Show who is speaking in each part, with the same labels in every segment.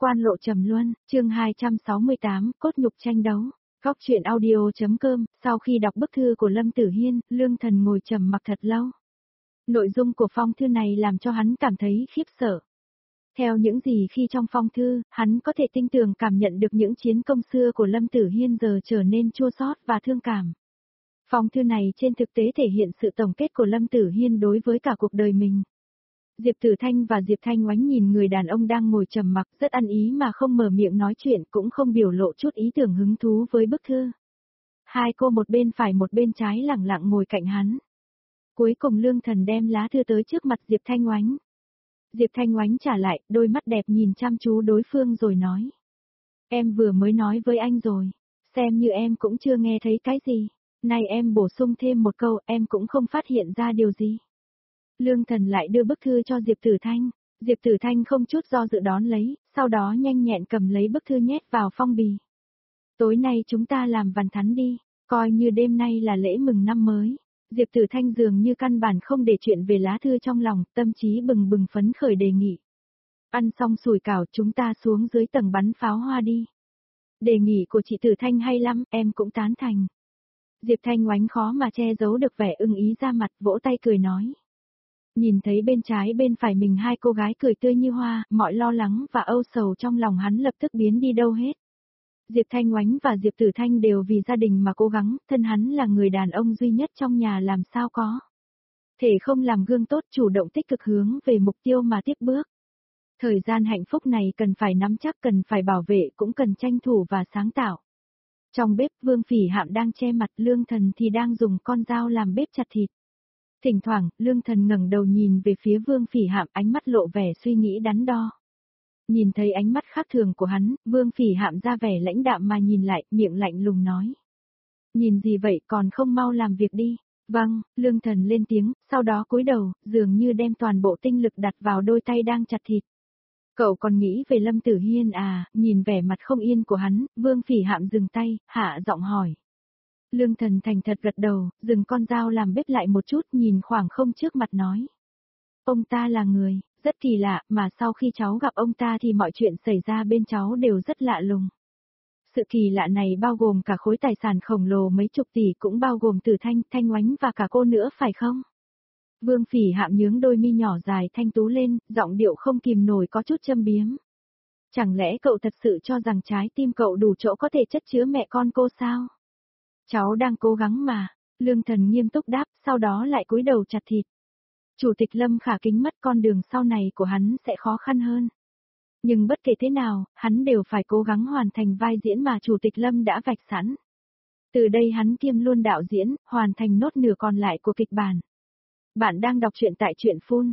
Speaker 1: Quan lộ trầm luân, chương 268, cốt nhục tranh đấu. Góc truyện audio.com, sau khi đọc bức thư của Lâm Tử Hiên, Lương Thần ngồi trầm mặc thật lâu. Nội dung của phong thư này làm cho hắn cảm thấy khiếp sợ. Theo những gì khi trong phong thư, hắn có thể tinh tường cảm nhận được những chiến công xưa của Lâm Tử Hiên giờ trở nên chua xót và thương cảm. Phong thư này trên thực tế thể hiện sự tổng kết của Lâm Tử Hiên đối với cả cuộc đời mình. Diệp Tử Thanh và Diệp Thanh Oánh nhìn người đàn ông đang ngồi trầm mặc rất ăn ý mà không mở miệng nói chuyện cũng không biểu lộ chút ý tưởng hứng thú với bức thư. Hai cô một bên phải một bên trái lặng lặng ngồi cạnh hắn. Cuối cùng Lương Thần đem lá thư tới trước mặt Diệp Thanh Oánh. Diệp Thanh Oánh trả lại, đôi mắt đẹp nhìn chăm chú đối phương rồi nói. Em vừa mới nói với anh rồi, xem như em cũng chưa nghe thấy cái gì. Nay em bổ sung thêm một câu, em cũng không phát hiện ra điều gì. Lương Thần lại đưa bức thư cho Diệp Tử Thanh. Diệp Tử Thanh không chút do dự đón lấy, sau đó nhanh nhẹn cầm lấy bức thư nhét vào phong bì. Tối nay chúng ta làm vằn thắn đi, coi như đêm nay là lễ mừng năm mới. Diệp Tử Thanh dường như căn bản không để chuyện về lá thư trong lòng, tâm trí bừng bừng phấn khởi đề nghị. Ăn xong sủi cảo chúng ta xuống dưới tầng bắn pháo hoa đi. Đề nghị của chị Tử Thanh hay lắm, em cũng tán thành. Diệp Thanh Oánh khó mà che giấu được vẻ ưng ý ra mặt, vỗ tay cười nói. Nhìn thấy bên trái bên phải mình hai cô gái cười tươi như hoa, mọi lo lắng và âu sầu trong lòng hắn lập tức biến đi đâu hết. Diệp Thanh Oánh và Diệp Tử Thanh đều vì gia đình mà cố gắng, thân hắn là người đàn ông duy nhất trong nhà làm sao có. Thể không làm gương tốt chủ động tích cực hướng về mục tiêu mà tiếp bước. Thời gian hạnh phúc này cần phải nắm chắc, cần phải bảo vệ, cũng cần tranh thủ và sáng tạo. Trong bếp Vương Phỉ Hạm đang che mặt, Lương Thần thì đang dùng con dao làm bếp chặt thịt. Thỉnh thoảng, Lương Thần ngẩng đầu nhìn về phía Vương Phỉ Hạm, ánh mắt lộ vẻ suy nghĩ đắn đo. Nhìn thấy ánh mắt khác thường của hắn, Vương Phỉ Hạm ra vẻ lãnh đạm mà nhìn lại, miệng lạnh lùng nói. Nhìn gì vậy, còn không mau làm việc đi. Vâng, Lương Thần lên tiếng, sau đó cúi đầu, dường như đem toàn bộ tinh lực đặt vào đôi tay đang chặt thịt. Cậu còn nghĩ về Lâm Tử Hiên à? Nhìn vẻ mặt không yên của hắn, Vương Phỉ Hạm dừng tay, hạ giọng hỏi. Lương Thần thành thật gật đầu, dừng con dao làm bếp lại một chút, nhìn khoảng không trước mặt nói. Ông ta là người rất kỳ lạ, mà sau khi cháu gặp ông ta thì mọi chuyện xảy ra bên cháu đều rất lạ lùng. Sự kỳ lạ này bao gồm cả khối tài sản khổng lồ mấy chục tỷ, cũng bao gồm Tử Thanh, Thanh Oánh và cả cô nữa phải không? Vương Phỉ Hạm nhướng đôi mi nhỏ dài thanh tú lên, giọng điệu không kìm nổi có chút châm biếm. Chẳng lẽ cậu thật sự cho rằng trái tim cậu đủ chỗ có thể chất chứa mẹ con cô sao? Cháu đang cố gắng mà, Lương Thần nghiêm túc đáp, sau đó lại cúi đầu chặt thịt. Chủ tịch Lâm khả kính mất, con đường sau này của hắn sẽ khó khăn hơn. Nhưng bất kể thế nào, hắn đều phải cố gắng hoàn thành vai diễn mà Chủ tịch Lâm đã vạch sẵn. Từ đây hắn kiêm luôn đạo diễn, hoàn thành nốt nửa còn lại của kịch bản. Bạn đang đọc truyện tại truyện Phun,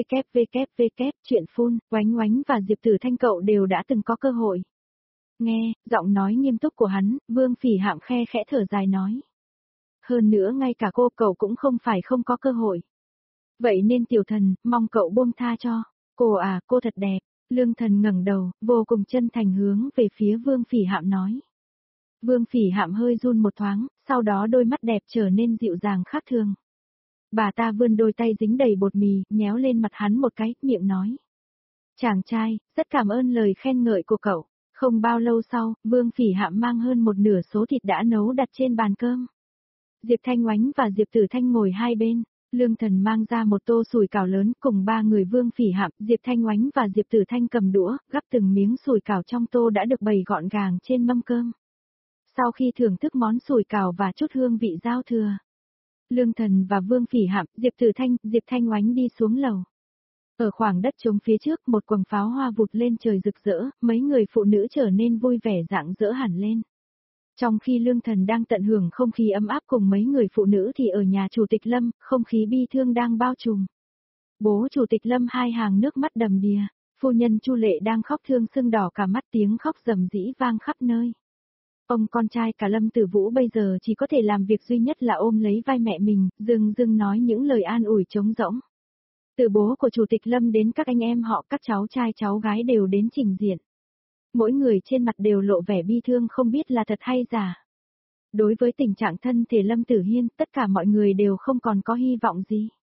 Speaker 1: truyện Phun, Oánh Oánh và Diệp Tử Thanh cậu đều đã từng có cơ hội. Nghe, giọng nói nghiêm túc của hắn, Vương Phỉ Hạm khe khẽ thở dài nói. Hơn nữa ngay cả cậu cũng không phải không có cơ hội. Vậy nên tiểu thần, mong cậu buông tha cho. Cô à, cô thật đẹp. Lương Thần ngẩng đầu, vô cùng chân thành hướng về phía Vương Phỉ Hạm nói. Vương Phỉ Hạm hơi run một thoáng, sau đó đôi mắt đẹp trở nên dịu dàng khác thường. Bà ta vươn đôi tay dính đầy bột mì, nhéo lên mặt hắn một cái, miệng nói. Chàng trai, rất cảm ơn lời khen ngợi của cậu. Không bao lâu sau, Vương Phỉ Hạm mang hơn một nửa số thịt đã nấu đặt trên bàn cơm. Diệp Thanh Oánh và Diệp Tử Thanh ngồi hai bên. Lương Thần mang ra một tô sủi cảo lớn cùng ba người Vương Phỉ Hạm, Diệp Thanh Oánh và Diệp Tử Thanh cầm đũa, gắp từng miếng sủi cảo trong tô đã được bày gọn gàng trên mâm cơm. Sau khi thưởng thức món sủi cảo và chút hương vị giao thừa, Lương Thần và Vương Phỉ Hạm, Diệp Thanh Oánh đi xuống lầu. Ở khoảng đất trống phía trước, một quầng pháo hoa vụt lên trời rực rỡ, mấy người phụ nữ trở nên vui vẻ rạng rỡ hẳn lên. Trong khi Lương Thần đang tận hưởng không khí ấm áp cùng mấy người phụ nữ thì ở nhà Chủ tịch Lâm, không khí bi thương đang bao trùm. Bố Chủ tịch Lâm hai hàng nước mắt đầm đìa, phu nhân Chu Lệ đang khóc thương sưng đỏ cả mắt, tiếng khóc rầm rĩ vang khắp nơi. Ông con trai cả Lâm Tử Vũ bây giờ chỉ có thể làm việc duy nhất là ôm lấy vai mẹ mình, dưng nói những lời an ủi trống rỗng. Từ bố của Chủ tịch Lâm đến các anh em họ, các cháu trai cháu gái đều đến trình diện. Mỗi người trên mặt đều lộ vẻ bi thương không biết là thật hay giả. Đối với tình trạng thân thể Lâm Tử Hiên, tất cả mọi người đều không còn có hy vọng gì.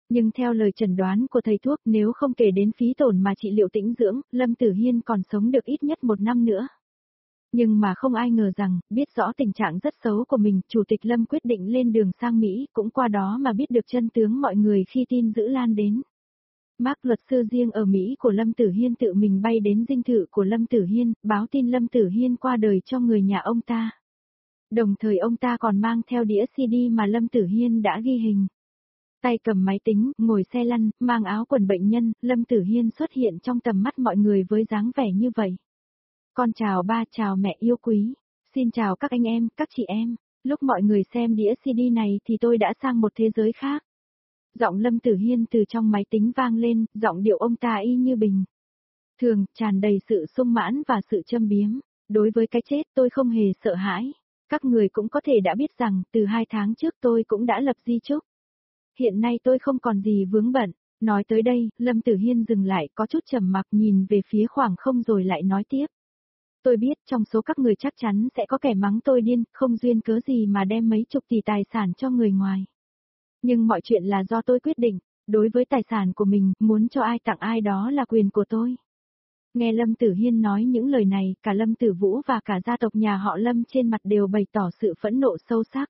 Speaker 1: Nhưng theo lời chẩn đoán của thầy thuốc, nếu không kể đến phí tổn mà trị liệu tĩnh dưỡng, Lâm Tử Hiên còn sống được ít nhất 1 năm nữa. Nhưng mà không ai ngờ rằng, biết rõ tình trạng rất xấu của mình, Chủ tịch Lâm quyết định lên đường sang Mỹ, cũng qua đó mà biết được chân tướng mọi người khi tin dữ lan đến. Mark luật sư riêng ở Mỹ của Lâm Tử Hiên tự mình bay đến dinh thự của Lâm Tử Hiên, báo tin Lâm Tử Hiên qua đời cho người nhà ông ta. Đồng thời ông ta còn mang theo đĩa CD mà Lâm Tử Hiên đã ghi hình. Tay cầm máy tính, ngồi xe lăn, mang áo quần bệnh nhân, Lâm Tử Hiên xuất hiện trong tầm mắt mọi người với dáng vẻ như vậy. Con chào ba, chào mẹ yêu quý. Xin chào các anh em, các chị em. Lúc mọi người xem đĩa CD này thì tôi đã sang một thế giới khác. Giọng Lâm Tử Hiên từ trong máy tính vang lên, giọng điệu ông ta y như bình thường, tràn đầy sự sung mãn và sự châm biếm. Đối với cái chết tôi không hề sợ hãi. Các người cũng có thể đã biết rằng, từ 2 tháng trước tôi cũng đã lập di chúc. Hiện nay tôi không còn gì vướng bận. Nói tới đây, Lâm Tử Hiên dừng lại, có chút trầm mặc nhìn về phía khoảng không rồi lại nói tiếp. Tôi biết trong số các người chắc chắn sẽ có kẻ mắng tôi điên, không duyên cớ gì mà đem mấy chục tỷ tài sản cho người ngoài. Nhưng mọi chuyện là do tôi quyết định, đối với tài sản của mình, muốn cho ai tặng ai đó là quyền của tôi. Nghe Lâm Tử Hiên nói những lời này, cả Lâm Tử Vũ và cả gia tộc nhà họ Lâm trên mặt đều bày tỏ sự phẫn nộ sâu sắc.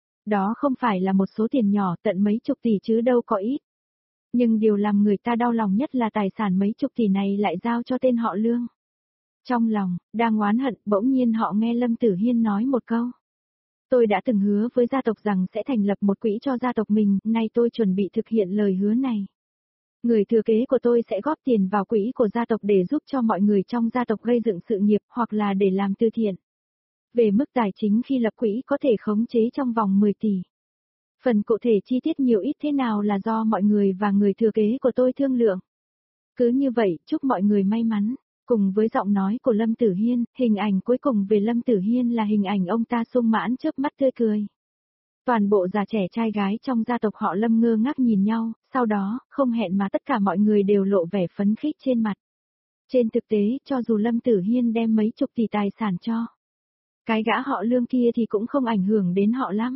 Speaker 1: Đó không phải là một số tiền nhỏ tận mấy chục tỷ chứ đâu có ít. Nhưng điều làm người ta đau lòng nhất là tài sản mấy chục tỷ này lại giao cho tên họ Lương. Trong lòng, đang oán hận, bỗng nhiên họ nghe Lâm Tử Hiên nói một câu. Tôi đã từng hứa với gia tộc rằng sẽ thành lập một quỹ cho gia tộc mình, nay tôi chuẩn bị thực hiện lời hứa này. Người thừa kế của tôi sẽ góp tiền vào quỹ của gia tộc để giúp cho mọi người trong gia tộc gây dựng sự nghiệp hoặc là để làm từ thiện. Về mức tài chính khi lập quỹ có thể khống chế trong vòng 10 tỷ. Phần cụ thể chi tiết nhiều ít thế nào là do mọi người và người thừa kế của tôi thương lượng. Cứ như vậy, chúc mọi người may mắn. Cùng với giọng nói của Lâm Tử Hiên, hình ảnh cuối cùng về Lâm Tử Hiên là hình ảnh ông ta sung mãn chớp mắt tươi cười. Toàn bộ già trẻ trai gái trong gia tộc họ Lâm ngơ ngác nhìn nhau, sau đó, không hẹn mà tất cả mọi người đều lộ vẻ phấn khích trên mặt. Trên thực tế, cho dù Lâm Tử Hiên đem mấy chục tỷ tài sản cho cái gã họ Lương kia thì cũng không ảnh hưởng đến họ lắm.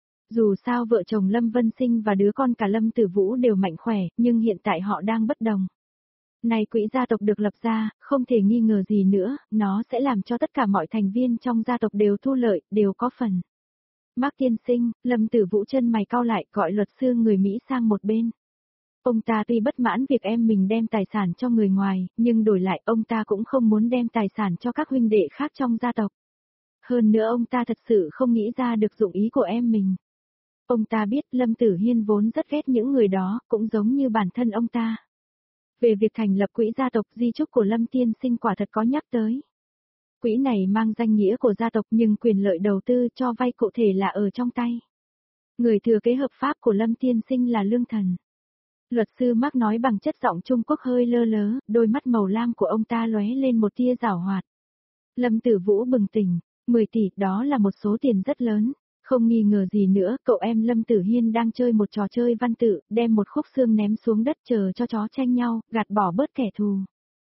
Speaker 1: Dù sao vợ chồng Lâm Vân Sinh và đứa con cả Lâm Tử Vũ đều mạnh khỏe, nhưng hiện tại họ đang bất đồng. Này quỹ gia tộc được lập ra, không thể nghi ngờ gì nữa, nó sẽ làm cho tất cả mọi thành viên trong gia tộc đều thu lợi, đều có phần. Mark tiên sinh, Lâm Tử Vũ chân mày cau lại, gọi luật sư người Mỹ sang một bên. Ông ta tuy bất mãn việc em mình đem tài sản cho người ngoài, nhưng đổi lại ông ta cũng không muốn đem tài sản cho các huynh đệ khác trong gia tộc. Hơn nữa ông ta thật sự không nghĩ ra được dụng ý của em mình. Ông ta biết Lâm Tử Hiên vốn rất ghét những người đó, cũng giống như bản thân ông ta. Về việc thành lập quỹ gia tộc, di chúc của Lâm tiên sinh quả thật có nhắc tới. Quỹ này mang danh nghĩa của gia tộc nhưng quyền lợi đầu tư cho vay cụ thể là ở trong tay. Người thừa kế hợp pháp của Lâm tiên sinh là Lương Thần. Luật sư Mark nói bằng chất giọng Trung Quốc hơi lơ lớ, đôi mắt màu lam của ông ta lóe lên một tia giảo hoạt. Lâm Tử Vũ bừng tỉnh, 10 tỷ đó là một số tiền rất lớn. Không nghi ngờ gì nữa, cậu em Lâm Tử Hiên đang chơi một trò chơi văn tự, đem một khúc xương ném xuống đất chờ cho chó tranh nhau, gạt bỏ bớt kẻ thù.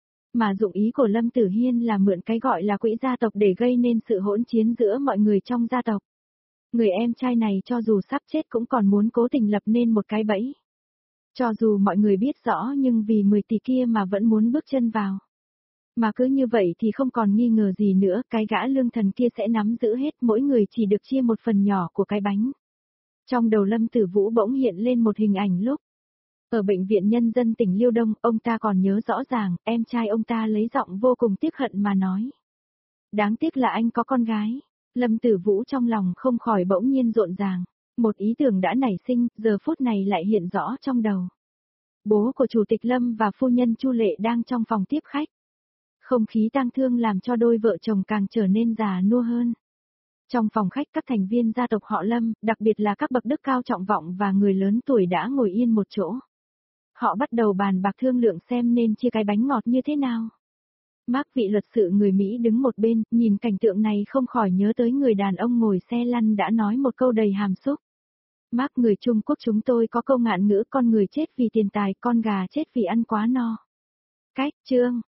Speaker 1: Mà dụng ý của Lâm Tử Hiên là mượn cái gọi là quỹ gia tộc để gây nên sự hỗn chiến giữa mọi người trong gia tộc. Người em trai này cho dù sắp chết cũng còn muốn cố tình lập nên một cái bẫy. Cho dù mọi người biết rõ nhưng vì 10 tỷ kia mà vẫn muốn bước chân vào. Mà cứ như vậy thì không còn nghi ngờ gì nữa, cái gã Lương Thần kia sẽ nắm giữ hết, mỗi người chỉ được chia một phần nhỏ của cái bánh. Trong đầu Lâm Tử Vũ bỗng hiện lên một hình ảnh lúc. Ở bệnh viện nhân dân tỉnh Liêu Đông, ông ta còn nhớ rõ ràng, em trai ông ta lấy giọng vô cùng tiếc hận mà nói. Đáng tiếc là anh có con gái. Lâm Tử Vũ trong lòng không khỏi bỗng nhiên rộn ràng. Một ý tưởng đã nảy sinh, giờ phút này lại hiện rõ trong đầu. Bố của Chủ tịch Lâm và phu nhân Chu Lệ đang trong phòng tiếp khách. Không khí tang thương làm cho đôi vợ chồng càng trở nên già nua hơn. Trong phòng khách các thành viên gia tộc họ Lâm, đặc biệt là các bậc đức cao trọng vọng và người lớn tuổi đã ngồi yên một chỗ. Họ bắt đầu bàn bạc thương lượng xem nên chia cái bánh ngọt như thế nào. Mark vị luật sự người Mỹ đứng một bên, nhìn cảnh tượng này không khỏi nhớ tới người đàn ông ngồi xe lăn đã nói một câu đầy hàm xúc. Mark người Trung Quốc chúng tôi có câu ngạn ngữ con người chết vì tiền tài, con gà chết vì ăn quá no. Cách, chương